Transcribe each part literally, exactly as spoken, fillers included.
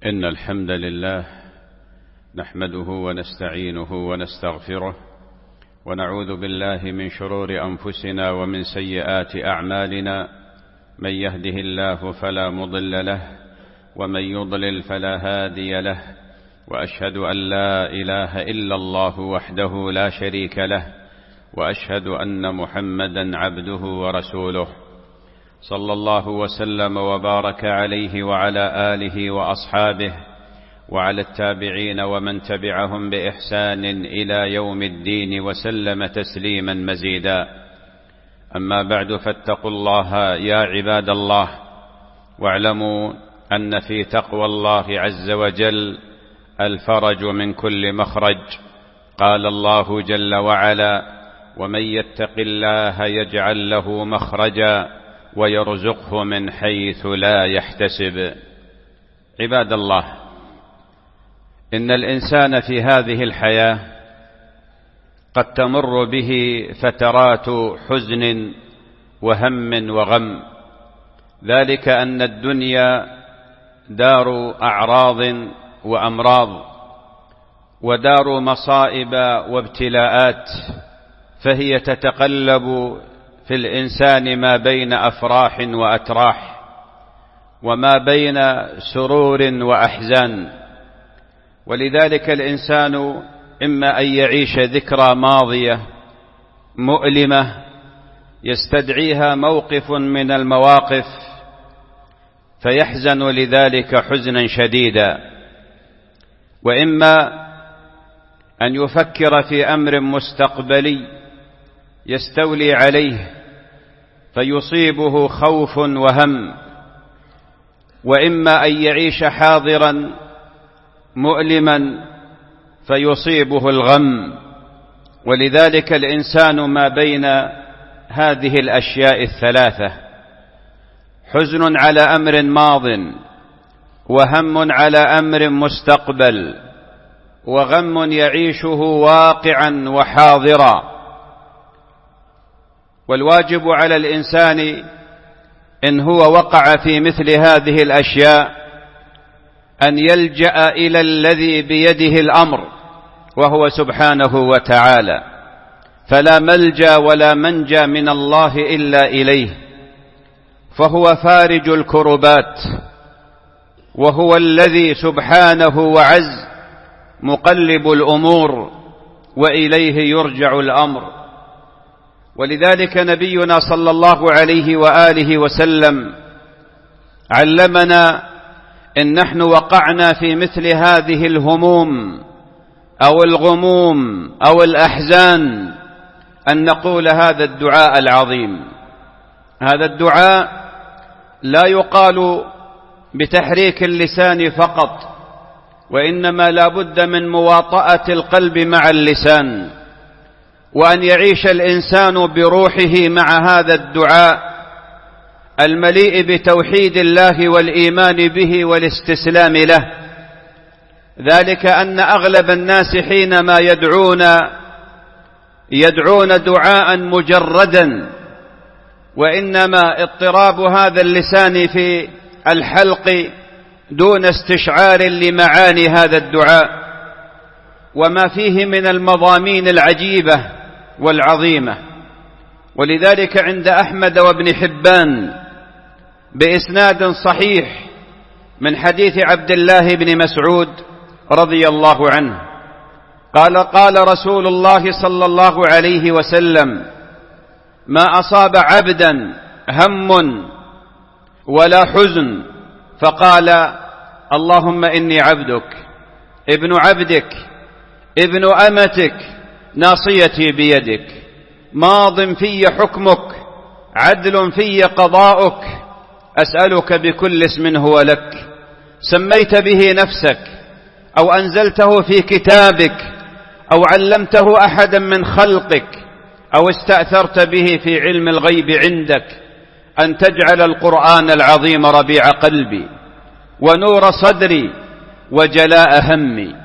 إن الحمد لله نحمده ونستعينه ونستغفره ونعوذ بالله من شرور أنفسنا ومن سيئات أعمالنا. من يهده الله فلا مضل له ومن يضلل فلا هادي له، وأشهد أن لا إله إلا الله وحده لا شريك له، وأشهد أن محمدا عبده ورسوله، صلى الله وسلم وبارك عليه وعلى آله وأصحابه وعلى التابعين ومن تبعهم بإحسان إلى يوم الدين وسلم تسليما مزيدا. أما بعد، فاتقوا الله يا عباد الله، واعلموا أن في تقوى الله عز وجل الفرج من كل مخرج. قال الله جل وعلا: ومن يتق الله يجعل له مخرجا ويرزقه من حيث لا يحتسب. عباد الله، إن الإنسان في هذه الحياة قد تمر به فترات حزن وهم وغم، ذلك أن الدنيا دار أعراض وأمراض ودار مصائب وابتلاءات، فهي تتقلب في الإنسان ما بين أفراح وأتراح، وما بين سرور وأحزان. ولذلك الإنسان إما أن يعيش ذكرى ماضية مؤلمة يستدعيها موقف من المواقف فيحزن لذلك حزنا شديدا، وإما أن يفكر في أمر مستقبلي يستولي عليه فيصيبه خوف وهم، وإما أن يعيش حاضرا مؤلما فيصيبه الغم. ولذلك الإنسان ما بين هذه الأشياء الثلاثة: حزن على أمر ماض، وهم على أمر مستقبل، وغم يعيشه واقعا وحاضرا. والواجب على الإنسان إن هو وقع في مثل هذه الأشياء أن يلجأ إلى الذي بيده الأمر، وهو سبحانه وتعالى، فلا ملجأ ولا منجى من الله إلا إليه، فهو فارج الكربات، وهو الذي سبحانه وعز مقلب الأمور، وإليه يرجع الأمر. ولذلك نبينا صلى الله عليه وآله وسلم علمنا إن نحن وقعنا في مثل هذه الهموم أو الغموم أو الأحزان أن نقول هذا الدعاء العظيم. هذا الدعاء لا يقال بتحريك اللسان فقط، وإنما لا بد من مواطأة القلب مع اللسان، وأن يعيش الإنسان بروحه مع هذا الدعاء المليء بتوحيد الله والإيمان به والاستسلام له. ذلك أن أغلب الناس حينما يدعون يدعون دعاء مجردا، وإنما اضطراب هذا اللسان في الحلق دون استشعار لمعاني هذا الدعاء وما فيه من المضامين العجيبة والعظيمة. ولذلك عند أحمد وابن حبان بإسناد صحيح من حديث عبد الله بن مسعود رضي الله عنه قال: قال رسول الله صلى الله عليه وسلم: ما أصاب عبدا هم ولا حزن فقال: اللهم إني عبدك ابن عبدك ابن أمتك ناصيتي بيدك، ماض في حكمك، عدل في قضاؤك، أسألك بكل اسم هو لك سميت به نفسك أو أنزلته في كتابك أو علمته أحدا من خلقك أو استأثرت به في علم الغيب عندك، أن تجعل القرآن العظيم ربيع قلبي ونور صدري وجلاء همي.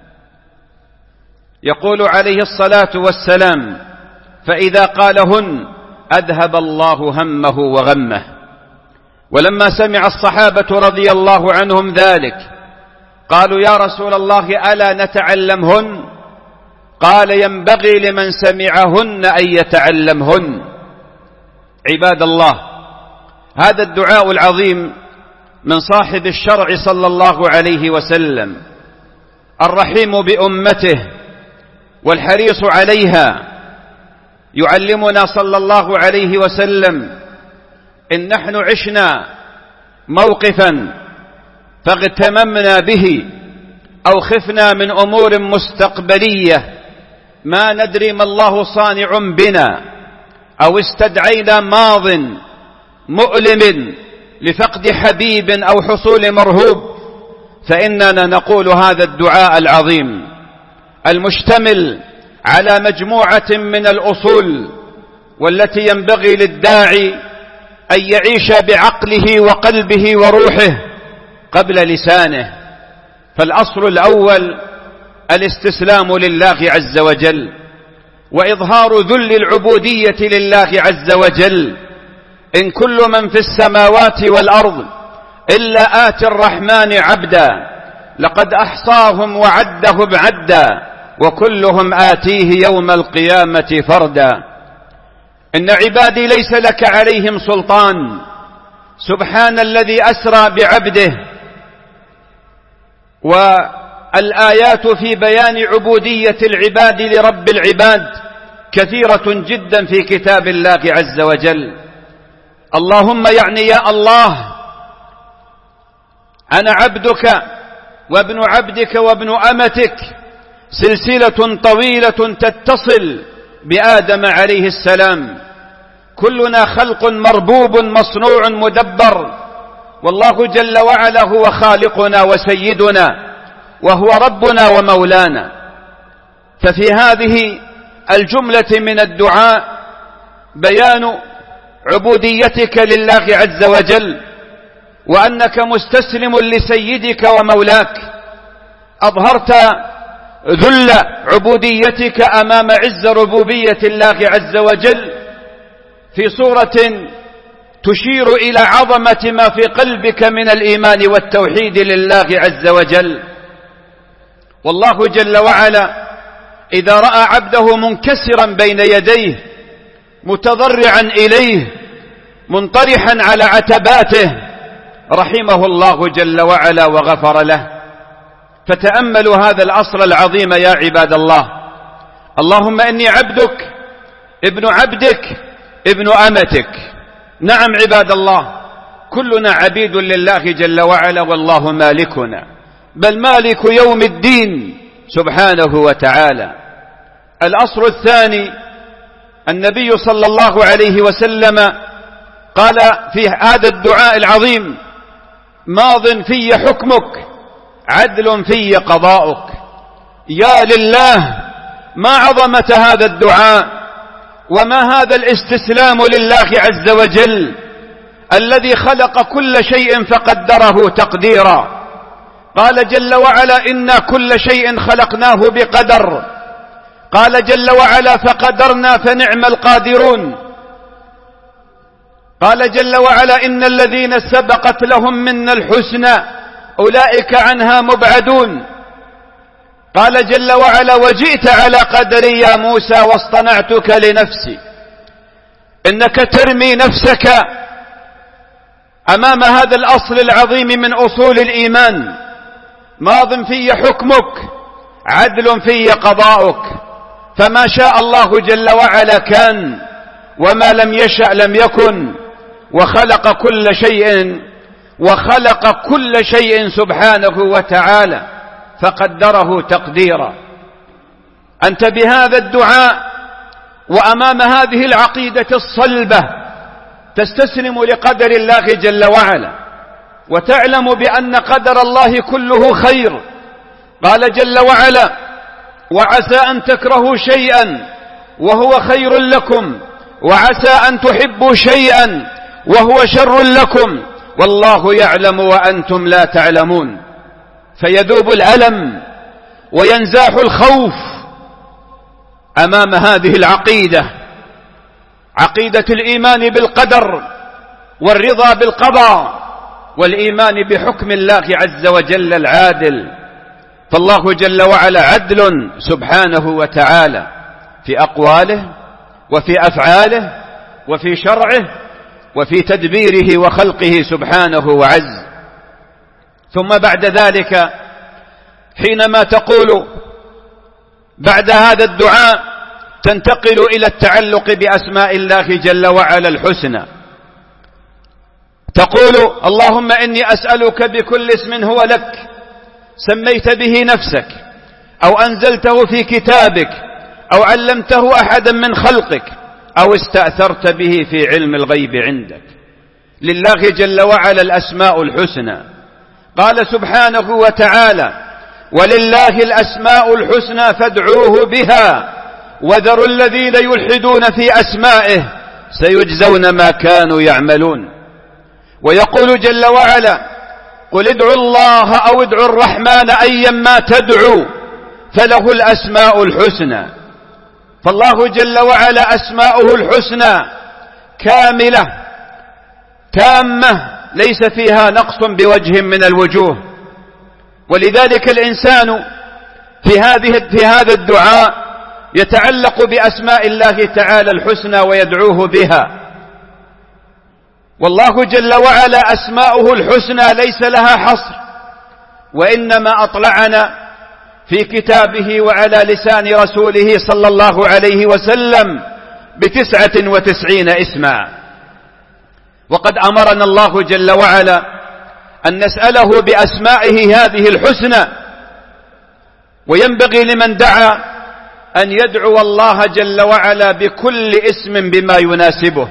يقول عليه الصلاة والسلام: فإذا قالهن أذهب الله همه وغمه. ولما سمع الصحابة رضي الله عنهم ذلك قالوا يا رسول الله ألا نتعلمهن؟ قال ينبغي لمن سمعهن أن يتعلمهن. عباد الله، هذا الدعاء العظيم من صاحب الشرع صلى الله عليه وسلم، الرحيم بأمته والحريص عليها، يعلمنا صلى الله عليه وسلم إن نحن عشنا موقفا فاغتممنا به أو خفنا من أمور مستقبلية ما ندري ما الله صانع بنا، أو استدعينا ماض مؤلم لفقد حبيب أو حصول مرهوب، فإننا نقول هذا الدعاء العظيم المشتمل على مجموعة من الأصول، والتي ينبغي للداعي أن يعيش بعقله وقلبه وروحه قبل لسانه. فالأصل الأول الاستسلام لله عز وجل، وإظهار ذل العبودية لله عز وجل. إن كل من في السماوات والأرض إلا آتي الرحمن عبدا، لقد أحصاهم وعدهم عدا، وكلهم آتيه يوم القيامة فردا. إن عبادي ليس لك عليهم سلطان. سبحان الذي أسرى بعبده. والآيات في بيان عبودية العباد لرب العباد كثيرة جدا في كتاب الله عز وجل. اللهم يعني يا الله أنا عبدك وابن عبدك وابن أمتك، سلسلة طويلة تتصل بآدم عليه السلام، كلنا خلق مربوب مصنوع مدبر، والله جل وعلا هو خالقنا وسيدنا وهو ربنا ومولانا. ففي هذه الجملة من الدعاء بيان عبوديتك لله عز وجل، وأنك مستسلم لسيدك ومولاك. أظهرت ذل عبوديتك أمام عز ربوبية الله عز وجل في صورة تشير إلى عظمة ما في قلبك من الإيمان والتوحيد لله عز وجل. والله جل وعلا إذا رأى عبده منكسرا بين يديه متضرعا إليه منطرحا على عتباته رحمه الله جل وعلا وغفر له. فتأملوا هذا الأصل العظيم يا عباد الله. اللهم إني عبدك ابن عبدك ابن أمتك. نعم عباد الله، كلنا عبيد لله جل وعلا، والله مالكنا، بل مالك يوم الدين سبحانه وتعالى. الأصل الثاني، النبي صلى الله عليه وسلم قال في هذا الدعاء العظيم: ماض في حكمك عدل في قضاؤك. يا لله، ما عظمة هذا الدعاء، وما هذا الاستسلام لله عز وجل الذي خلق كل شيء فقدره تقديرا. قال جل وعلا: إنا كل شيء خلقناه بقدر. قال جل وعلا: فقدرنا فنعم القادرون. قال جل وعلا: إن الذين سبقت لهم منا الحسنى أولئك عنها مبعدون. قال جل وعلا: وجئت على قدري يا موسى واصطنعتك لنفسي. إنك ترمي نفسك أمام هذا الأصل العظيم من أصول الإيمان. ماض في حكمك عدل في قضاؤك، فما شاء الله جل وعلا كان، وما لم يشأ لم يكن، وخلق كل شيء وخلق كل شيء سبحانه وتعالى فقدره تقديرا. أنت بهذا الدعاء وأمام هذه العقيدة الصلبة تستسلم لقدر الله جل وعلا، وتعلم بأن قدر الله كله خير. قال جل وعلا: وعسى أن تكرهوا شيئا وهو خير لكم، وعسى أن تحبوا شيئا وهو شر لكم، والله يعلم وأنتم لا تعلمون. فيذوب الألم وينزاح الخوف أمام هذه العقيدة، عقيدة الإيمان بالقدر والرضا بالقضاء والإيمان بحكم الله عز وجل العادل. فالله جل وعلا عدل سبحانه وتعالى في أقواله وفي أفعاله وفي شرعه وفي تدبيره وخلقه سبحانه وعز. ثم بعد ذلك حينما تقول بعد هذا الدعاء تنتقل إلى التعلق بأسماء الله جل وعلا الحسنى. تقول اللهم إني أسألك بكل اسم هو لك سميت به نفسك أو أنزلته في كتابك أو علمته أحدا من خلقك أو استأثرت به في علم الغيب عندك. لله جل وعلا الأسماء الحسنى. قال سبحانه وتعالى ولله الأسماء الحسنى فادعوه بها وذروا الذين يلحدون في أسمائه سيجزون ما كانوا يعملون. ويقول جل وعلا قل ادعوا الله أو ادعوا الرحمن أيا ما تدعوا فله الأسماء الحسنى. فالله جل وعلا أسماؤه الحسنى كاملة تامة ليس فيها نقص بوجه من الوجوه. ولذلك الإنسان في هذه في هذا الدعاء يتعلق بأسماء الله تعالى الحسنى ويدعوه بها. والله جل وعلا أسماؤه الحسنى ليس لها حصر، وإنما أطلعنا في كتابه وعلى لسان رسوله صلى الله عليه وسلم بتسعة وتسعين اسما. وقد أمرنا الله جل وعلا أن نسأله بأسمائه هذه الحسنى. وينبغي لمن دعا أن يدعو الله جل وعلا بكل اسم بما يناسبه.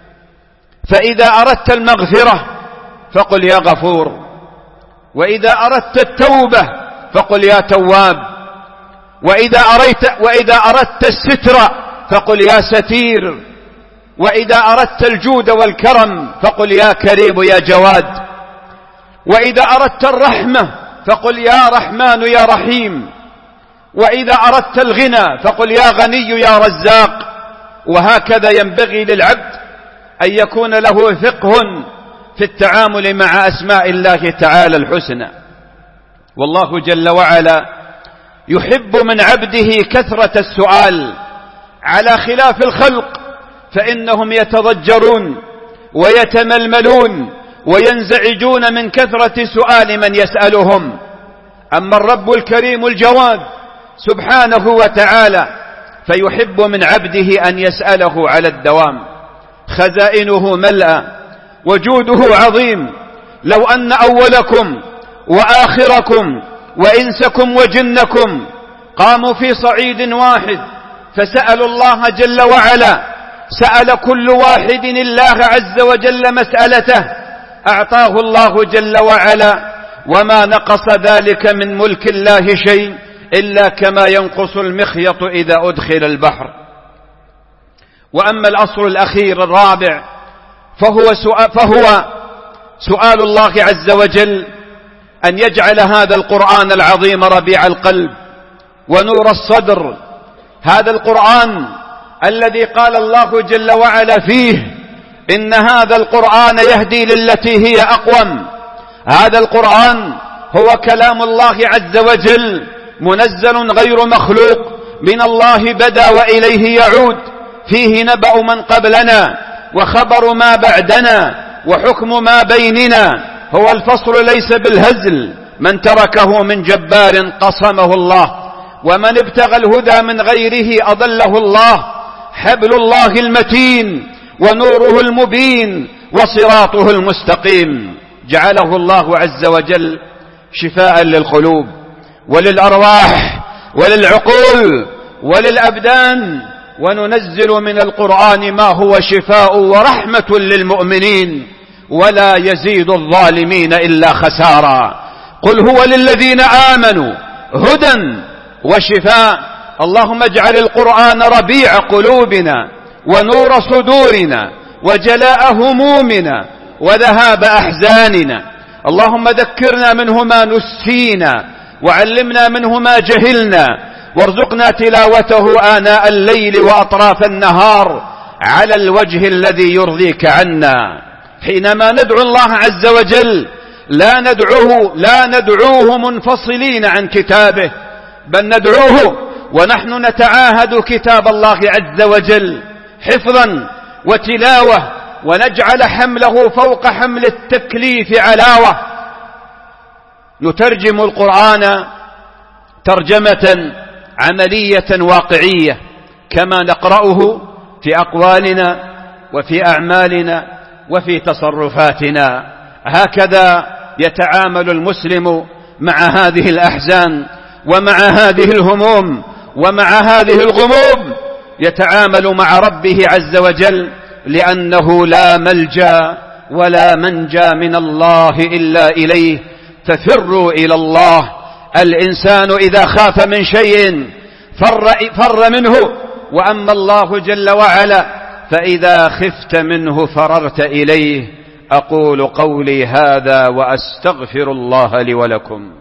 فإذا أردت المغفرة فقل يا غفور، وإذا أردت التوبة فقل يا تواب، وإذا أردت, وإذا أردت الستر فقل يا ستير، وإذا أردت الجود والكرم فقل يا كريم يا جواد، وإذا أردت الرحمة فقل يا رحمن يا رحيم، وإذا أردت الغنى فقل يا غني يا رزاق. وهكذا ينبغي للعبد أن يكون له فقه في التعامل مع أسماء الله تعالى الحسنى. والله جل وعلا يحب من عبده كثرة السؤال على خلاف الخلق، فإنهم يتضجرون ويتململون وينزعجون من كثرة سؤال من يسألهم. أما الرب الكريم الجواد سبحانه وتعالى فيحب من عبده أن يسأله على الدوام. خزائنه ملأى وجوده عظيم. لو أن أولكم وآخركم وإنسكم وجنكم قاموا في صعيد واحد فسألوا الله جل وعلا، سأل كل واحد الله عز وجل مسألته، أعطاه الله جل وعلا، وما نقص ذلك من ملك الله شيء إلا كما ينقص المخيط إذا أدخل البحر. وأما الأصل الأخير الرابع فهو سؤال, فهو سؤال الله عز وجل أن يجعل هذا القرآن العظيم ربيع القلب ونور الصدر. هذا القرآن الذي قال الله جل وعلا فيه إن هذا القرآن يهدي للتي هي أقوم. هذا القرآن هو كلام الله عز وجل منزل غير مخلوق من الله بدا وإليه يعود، فيه نبأ من قبلنا وخبر ما بعدنا وحكم ما بيننا. هو الفصل ليس بالهزل، من تركه من جبار قصمه الله، ومن ابتغى الهدى من غيره أضله الله. حبل الله المتين ونوره المبين وصراطه المستقيم، جعله الله عز وجل شفاء للقلوب وللأرواح وللعقول وللأبدان. وننزل من القرآن ما هو شفاء ورحمة للمؤمنين ولا يزيد الظالمين إلا خسارا. قل هو للذين آمنوا هدى وشفاء. اللهم اجعل القرآن ربيع قلوبنا ونور صدورنا وجلاء همومنا وذهاب أحزاننا. اللهم ذكرنا منه ما نسينا وعلمنا منه ما جهلنا، وارزقنا تلاوته آناء الليل وأطراف النهار على الوجه الذي يرضيك عنا. حينما ندعو الله عز وجل لا ندعوه لا ندعوه منفصلين عن كتابه، بل ندعوه ونحن نتعاهد كتاب الله عز وجل حفظا وتلاوة، ونجعل حمله فوق حمل التكليف علاوة. نترجم القرآن ترجمة عملية واقعية كما نقرأه في أقوالنا وفي أعمالنا وفي تصرفاتنا. هكذا يتعامل المسلم مع هذه الأحزان ومع هذه الهموم ومع هذه الغموم، يتعامل مع ربه عز وجل، لأنه لا ملجأ ولا منجى من الله إلا إليه، ففروا إلى الله. الإنسان إذا خاف من شيء فر, فر منه، وأما الله جل وعلا فإذا خفت منه فررت إليه. أقول قولي هذا وأستغفر الله لي ولكم.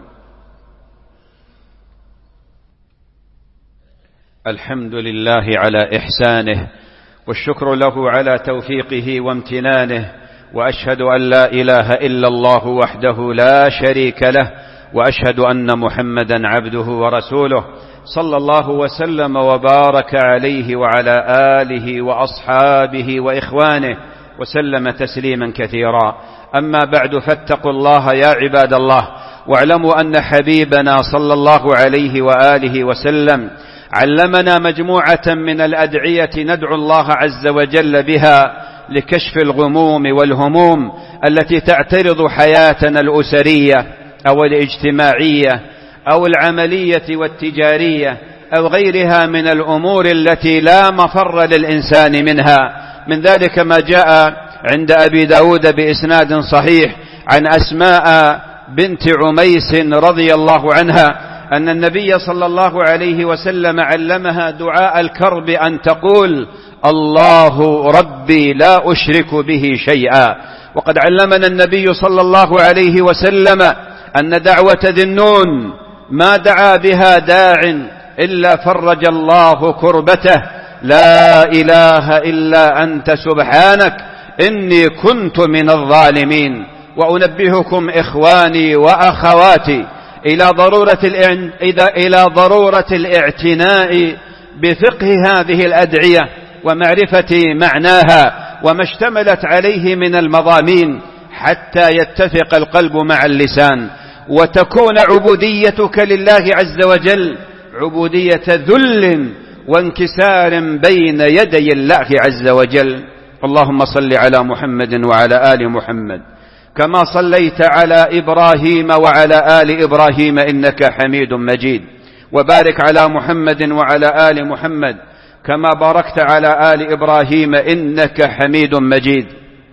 الحمد لله على إحسانه، والشكر له على توفيقه وامتنانه، وأشهد أن لا إله إلا الله وحده لا شريك له، وأشهد أن محمدا عبده ورسوله، صلى الله وسلم وبارك عليه وعلى آله وأصحابه وإخوانه وسلم تسليما كثيرا. أما بعد، فاتقوا الله يا عباد الله، واعلموا أن حبيبنا صلى الله عليه وآله وسلم علمنا مجموعة من الأدعية ندعو الله عز وجل بها لكشف الغموم والهموم التي تعترض حياتنا الأسرية أو الاجتماعية أو العملية والتجارية أو غيرها من الأمور التي لا مفر للإنسان منها. من ذلك ما جاء عند أبي داود بإسناد صحيح عن أسماء بنت عميس رضي الله عنها أن النبي صلى الله عليه وسلم علمها دعاء الكرب أن تقول: الله ربي لا أشرك به شيئا. وقد علمنا النبي صلى الله عليه وسلم أن دعوة ذي النون ما دعا بها داع إلا فرج الله كربته: لا إله إلا أنت سبحانك إني كنت من الظالمين. وأنبهكم إخواني وأخواتي إلى ضرورة إلى ضرورة الاعتناء بفقه هذه الأدعية ومعرفة معناها وما اشتملت عليه من المضامين، حتى يتفق القلب مع اللسان، وتكون عبوديتك لله عز وجل عبودية ذل وانكسار بين يدي الله عز وجل. اللهم صل على محمد وعلى آل محمد كما صليت على إبراهيم وعلى آل إبراهيم إنك حميد مجيد، وبارك على محمد وعلى آل محمد كما باركت على آل إبراهيم إنك حميد مجيد.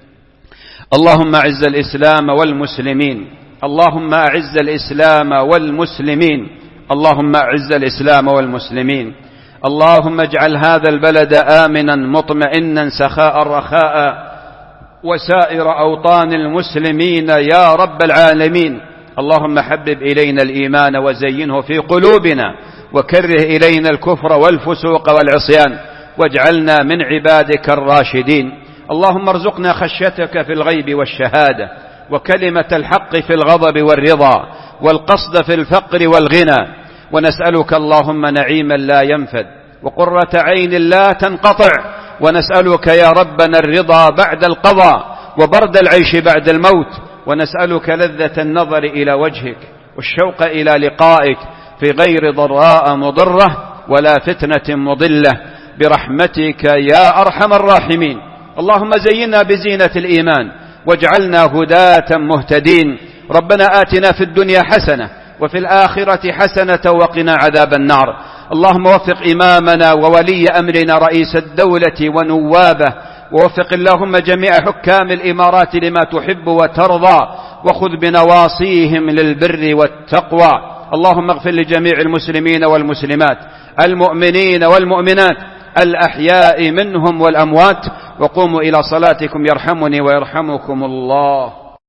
اللهم أعز الإسلام والمسلمين، اللهم أعز الإسلام والمسلمين، اللهم أعز الإسلام والمسلمين. اللهم اجعل هذا البلد آمنا مطمئنا سخاء رخاء، وسائر أوطان المسلمين يا رب العالمين. اللهم حبب إلينا الإيمان وزينه في قلوبنا، وكره إلينا الكفر والفسوق والعصيان، واجعلنا من عبادك الراشدين. اللهم ارزقنا خشيتك في الغيب والشهادة، وكلمة الحق في الغضب والرضا، والقصد في الفقر والغنى. ونسألك اللهم نعيما لا ينفد، وقرة عين لا تنقطع. ونسألك يا ربنا الرضا بعد القضاء، وبرد العيش بعد الموت. ونسألك لذة النظر إلى وجهك، والشوق إلى لقائك، في غير ضراء مضرة ولا فتنة مضلة، برحمتك يا أرحم الراحمين. اللهم زينا بزينة الإيمان، واجعلنا هداة مهتدين. ربنا آتنا في الدنيا حسنة، وفي الآخرة حسنة، وقنا عذاب النار. اللهم وفق إمامنا وولي أمرنا رئيس الدولة ونوابه، ووفق اللهم جميع حكام الإمارات لما تحب وترضى، وخذ بنواصيهم للبر والتقوى. اللهم اغفر لجميع المسلمين والمسلمات، المؤمنين والمؤمنات، الأحياء منهم والأموات. وقوموا إلى صلاتكم يرحمني ويرحمكم الله.